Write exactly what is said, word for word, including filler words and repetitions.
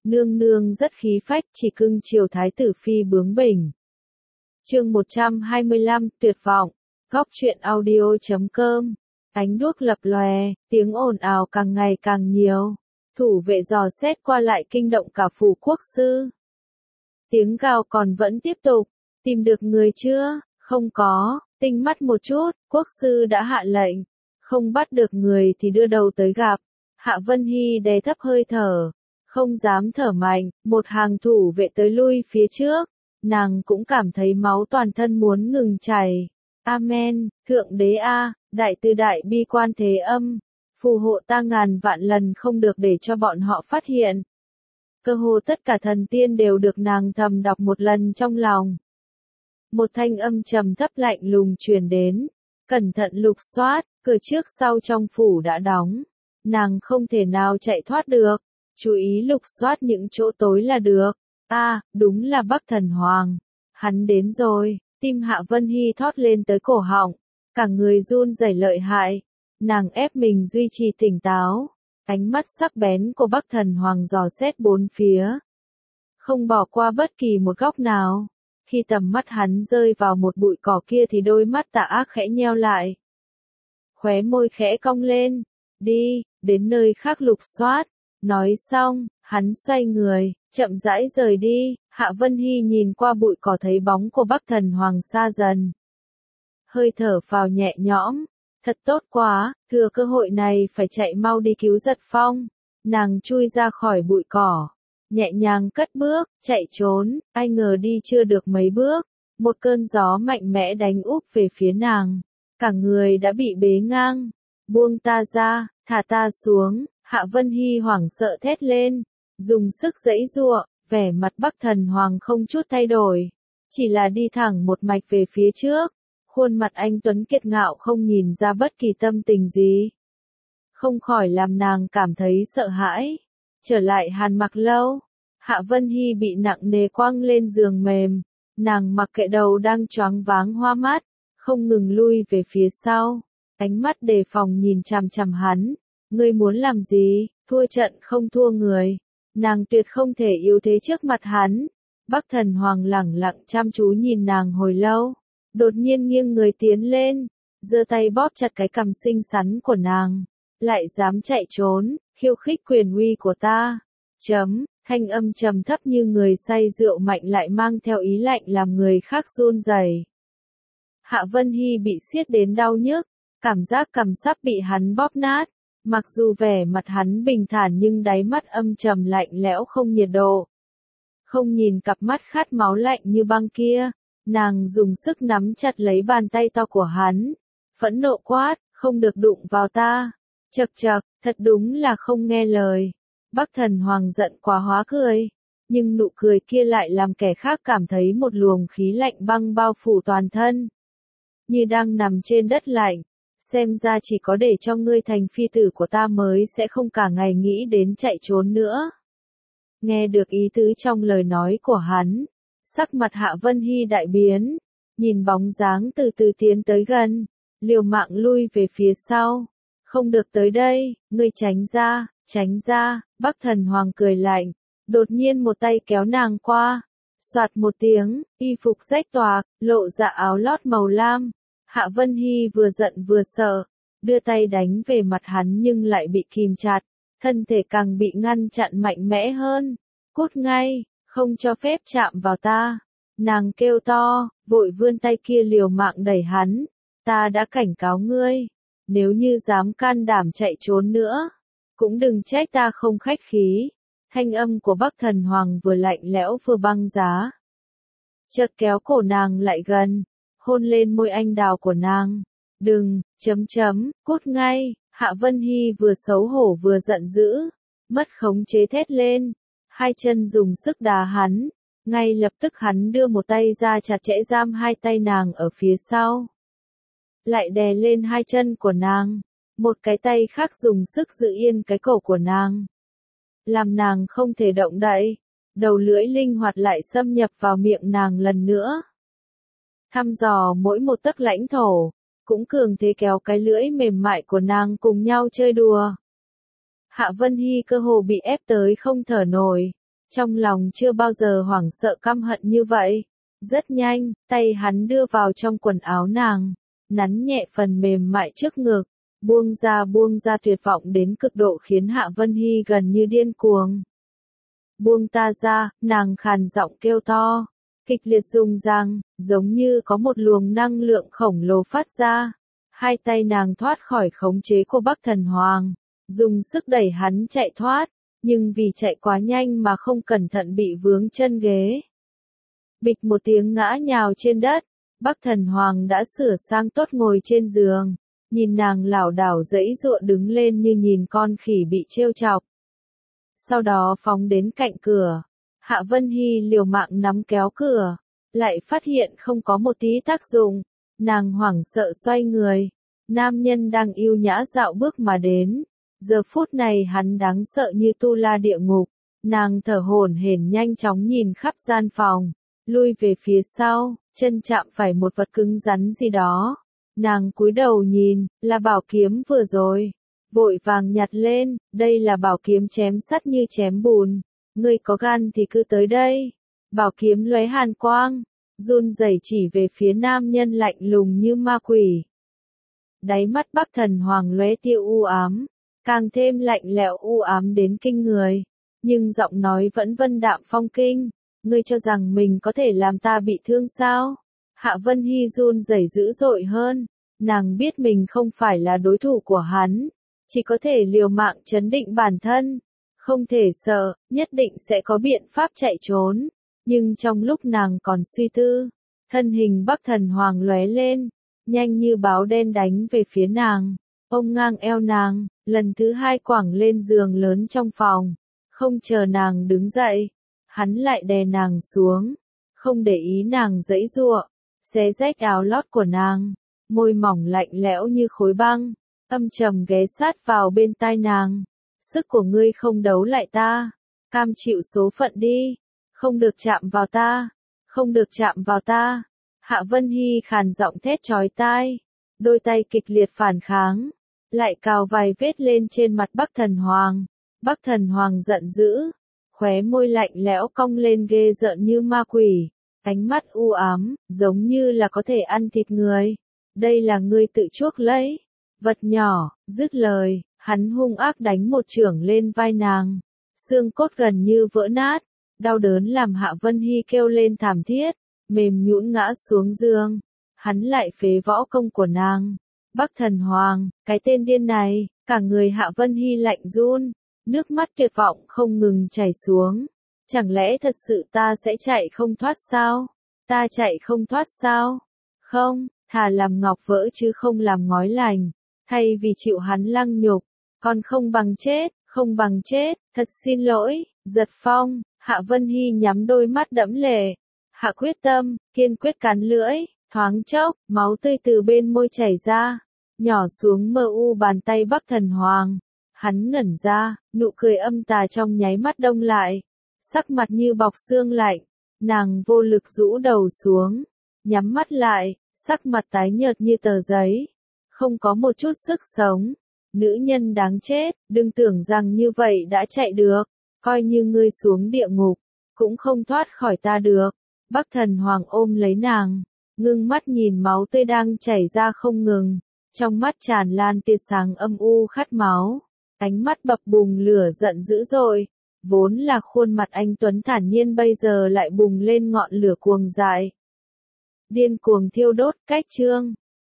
nương nương rất khí phách chỉ cưng chiều thái tử phi bướng bỉnh. Chương một trăm hai mươi lăm, tuyệt vọng. Góc truyện audio chấm com. Ánh đuốc lập lòe, tiếng ồn ào càng ngày càng nhiều. Thủ vệ dò xét qua lại kinh động cả phủ quốc sư. Tiếng gào còn vẫn tiếp tục. Tìm được người chưa? Không có. Tinh mắt một chút, quốc sư đã hạ lệnh. Không bắt được người thì đưa đầu tới gặp. Hạ Vân Hy đè thấp hơi thở. Không dám thở mạnh, một hàng thủ vệ tới lui phía trước. Nàng cũng cảm thấy máu toàn thân muốn ngừng chảy. Amen, Thượng Đế A, Đại Từ Đại Bi Quan Thế Âm. Phù hộ ta ngàn vạn lần không được để cho bọn họ phát hiện. Cơ hồ tất cả thần tiên đều được nàng thầm đọc một lần trong lòng. Một thanh âm trầm thấp lạnh lùng truyền đến. Cẩn thận lục soát, cửa trước sau trong phủ đã đóng. Nàng không thể nào chạy thoát được. Chú ý lục soát những chỗ tối là được. A, à, đúng là Bắc Thần Hoàng. Hắn đến rồi. Tim Hạ Vân Hy thót lên tới cổ họng. Cả người run rẩy lợi hại. Nàng ép mình duy trì tỉnh táo. Ánh mắt sắc bén của Bắc Thần Hoàng dò xét bốn phía. Không bỏ qua bất kỳ một góc nào. Khi tầm mắt hắn rơi vào một bụi cỏ kia thì đôi mắt tà ác khẽ nheo lại. Khóe môi khẽ cong lên. Đi, đến nơi khác lục soát. Nói xong, hắn xoay người, chậm rãi rời đi. Hạ Vân Hy nhìn qua bụi cỏ thấy bóng của Bắc Thần Hoàng xa dần. Hơi thở phào nhẹ nhõm. Thật tốt quá, thừa cơ hội này phải chạy mau đi cứu Giật Phong. Nàng chui ra khỏi bụi cỏ. Nhẹ nhàng cất bước, chạy trốn, ai ngờ đi chưa được mấy bước. Một cơn gió mạnh mẽ đánh úp về phía nàng. Cả người đã bị bế ngang. Buông ta ra, thả ta xuống. Hạ Vân Hy hoảng sợ thét lên. Dùng sức giãy giụa, vẻ mặt Bắc Thần Hoàng không chút thay đổi. Chỉ là đi thẳng một mạch về phía trước. Khuôn mặt anh tuấn kiệt ngạo không nhìn ra bất kỳ tâm tình gì. Không khỏi làm nàng cảm thấy sợ hãi. Trở lại Hàn Mặc Lâu. Hạ Vân Hy bị nặng nề quăng lên giường mềm. Nàng mặc kệ đầu đang choáng váng hoa mắt. Không ngừng lui về phía sau. Ánh mắt đề phòng nhìn chằm chằm hắn. Ngươi muốn làm gì? Thua trận không thua người. Nàng tuyệt không thể yếu thế trước mặt hắn. Bắc Thần Hoàng lẳng lặng chăm chú nhìn nàng hồi lâu. Đột nhiên nghiêng người tiến lên. Giơ tay bóp chặt cái cằm xinh xắn của nàng. Lại dám chạy trốn, khiêu khích quyền uy của ta. Chấm, thanh âm trầm thấp như người say rượu mạnh lại mang theo ý lạnh làm người khác run rẩy. Hạ Vân Hy bị siết đến đau nhức. Cảm giác cằm sắp bị hắn bóp nát. Mặc dù vẻ mặt hắn bình thản nhưng đáy mắt âm trầm lạnh lẽo không nhiệt độ. Không nhìn cặp mắt khát máu lạnh như băng kia, nàng dùng sức nắm chặt lấy bàn tay to của hắn. Phẫn nộ quát, không được đụng vào ta. Chậc chậc, thật đúng là không nghe lời. Bắc Thần Hoàng giận quá hóa cười. Nhưng nụ cười kia lại làm kẻ khác cảm thấy một luồng khí lạnh băng bao phủ toàn thân. Như đang nằm trên đất lạnh. Xem ra chỉ có để cho ngươi thành phi tử của ta mới sẽ không cả ngày nghĩ đến chạy trốn nữa. Nghe được ý tứ trong lời nói của hắn. Sắc mặt Hạ Vân Hy đại biến. Nhìn bóng dáng từ từ tiến tới gần. Liều mạng lui về phía sau. Không được tới đây, ngươi tránh ra, tránh ra. Bắc Thần Hoàng cười lạnh. Đột nhiên một tay kéo nàng qua. Soạt một tiếng, y phục rách toạc, lộ ra áo lót màu lam. Hạ Vân Hy vừa giận vừa sợ, đưa tay đánh về mặt hắn nhưng lại bị kìm chặt, thân thể càng bị ngăn chặn mạnh mẽ hơn. Cút ngay, không cho phép chạm vào ta. Nàng kêu to, vội vươn tay kia liều mạng đẩy hắn. Ta đã cảnh cáo ngươi, nếu như dám can đảm chạy trốn nữa, cũng đừng trách ta không khách khí. Thanh âm của Bắc Thần Hoàng vừa lạnh lẽo vừa băng giá. Chợt kéo cổ nàng lại gần. Hôn lên môi anh đào của nàng. Đừng, chấm chấm, cút ngay. Hạ Vân Hy vừa xấu hổ vừa giận dữ. Mất khống chế thét lên. Hai chân dùng sức đá hắn. Ngay lập tức hắn đưa một tay ra chặt chẽ giam hai tay nàng ở phía sau. Lại đè lên hai chân của nàng. Một cái tay khác dùng sức giữ yên cái cổ của nàng. Làm nàng không thể động đậy. Đầu lưỡi linh hoạt lại xâm nhập vào miệng nàng lần nữa. Thăm dò mỗi một tấc lãnh thổ, cũng cường thế kéo cái lưỡi mềm mại của nàng cùng nhau chơi đùa. Hạ Vân Hy cơ hồ bị ép tới không thở nổi, trong lòng chưa bao giờ hoảng sợ căm hận như vậy. Rất nhanh, tay hắn đưa vào trong quần áo nàng, nắn nhẹ phần mềm mại trước ngực, buông ra buông ra tuyệt vọng đến cực độ khiến Hạ Vân Hy gần như điên cuồng. Buông ta ra, nàng khàn giọng kêu to, kịch liệt rung răng, giống như có một luồng năng lượng khổng lồ phát ra. Hai tay nàng thoát khỏi khống chế của Bắc Thần Hoàng, dùng sức đẩy hắn chạy thoát, nhưng vì chạy quá nhanh mà không cẩn thận bị vướng chân ghế. Bịch một tiếng ngã nhào trên đất, Bắc Thần Hoàng đã sửa sang tốt ngồi trên giường, nhìn nàng lảo đảo giãy giụa đứng lên như nhìn con khỉ bị trêu chọc. Sau đó phóng đến cạnh cửa, Hạ Vân Hy liều mạng nắm kéo cửa, lại phát hiện không có một tí tác dụng, nàng hoảng sợ xoay người, nam nhân đang yêu nhã dạo bước mà đến, giờ phút này hắn đáng sợ như tu la địa ngục, nàng thở hổn hển nhanh chóng nhìn khắp gian phòng, lui về phía sau, chân chạm phải một vật cứng rắn gì đó, nàng cúi đầu nhìn, là bảo kiếm vừa rồi. Vội vàng nhặt lên, đây là bảo kiếm chém sắt như chém bùn, ngươi có gan thì cứ tới đây. Bảo kiếm lóe hàn quang, run rẩy chỉ về phía nam nhân lạnh lùng như ma quỷ. Đáy mắt Bắc Thần Hoàng lóe tia u ám, càng thêm lạnh lẽo u ám đến kinh người, nhưng giọng nói vẫn vân đạm phong kinh, ngươi cho rằng mình có thể làm ta bị thương sao? Hạ Vân Hy run rẩy dữ dội hơn, nàng biết mình không phải là đối thủ của hắn. Chỉ có thể liều mạng trấn định bản thân, không thể sợ, nhất định sẽ có biện pháp chạy trốn. Nhưng trong lúc nàng còn suy tư, thân hình Bắc Thần Hoàng lóe lên, nhanh như báo đen đánh về phía nàng, ôm ngang eo nàng, lần thứ hai quẳng lên giường lớn trong phòng, không chờ nàng đứng dậy, hắn lại đè nàng xuống, không để ý nàng giãy giụa, xé rách áo lót của nàng, môi mỏng lạnh lẽo như khối băng. Âm trầm ghé sát vào bên tai nàng, sức của ngươi không đấu lại ta, cam chịu số phận đi, không được chạm vào ta, không được chạm vào ta. Hạ Vân Hy khàn giọng thét chói tai, đôi tay kịch liệt phản kháng, lại cào vài vết lên trên mặt Bắc Thần Hoàng. Bắc Thần Hoàng giận dữ, khóe môi lạnh lẽo cong lên ghê rợn như ma quỷ, ánh mắt u ám, giống như là có thể ăn thịt người. Đây là ngươi tự chuốc lấy. Vật nhỏ, dứt lời, hắn hung ác đánh một chưởng lên vai nàng, xương cốt gần như vỡ nát, đau đớn làm Hạ Vân Hy kêu lên thảm thiết, mềm nhũn ngã xuống giường, hắn lại phế võ công của nàng. Bắc Thần Hoàng, cái tên điên này, cả người Hạ Vân Hy lạnh run, nước mắt tuyệt vọng không ngừng chảy xuống, chẳng lẽ thật sự ta sẽ chạy không thoát sao? Ta chạy không thoát sao? Không, thà làm ngọc vỡ chứ không làm ngói lành. Thay vì chịu hắn lăng nhục, còn không bằng chết, không bằng chết, thật xin lỗi, Giật Phong. Hạ Vân Hy nhắm đôi mắt đẫm lệ, hạ quyết tâm, kiên quyết cắn lưỡi, thoáng chốc, máu tươi từ bên môi chảy ra, nhỏ xuống mờ u bàn tay Bắc Thần Hoàng. Hắn ngẩn ra, nụ cười âm tà trong nháy mắt đông lại, sắc mặt như bọc xương lạnh, nàng vô lực rũ đầu xuống, nhắm mắt lại, sắc mặt tái nhợt như tờ giấy. Không có một chút sức sống. Nữ nhân đáng chết, đừng tưởng rằng như vậy đã chạy được, coi như ngươi xuống địa ngục, cũng không thoát khỏi ta được. Bắc Thần Hoàng ôm lấy nàng, ngưng mắt nhìn máu tươi đang chảy ra không ngừng, trong mắt tràn lan tia sáng âm u khát máu, ánh mắt bập bùng lửa giận dữ dội, vốn là khuôn mặt anh tuấn thản nhiên bây giờ lại bùng lên ngọn lửa cuồng dại. Điên cuồng thiêu đốt, cách chương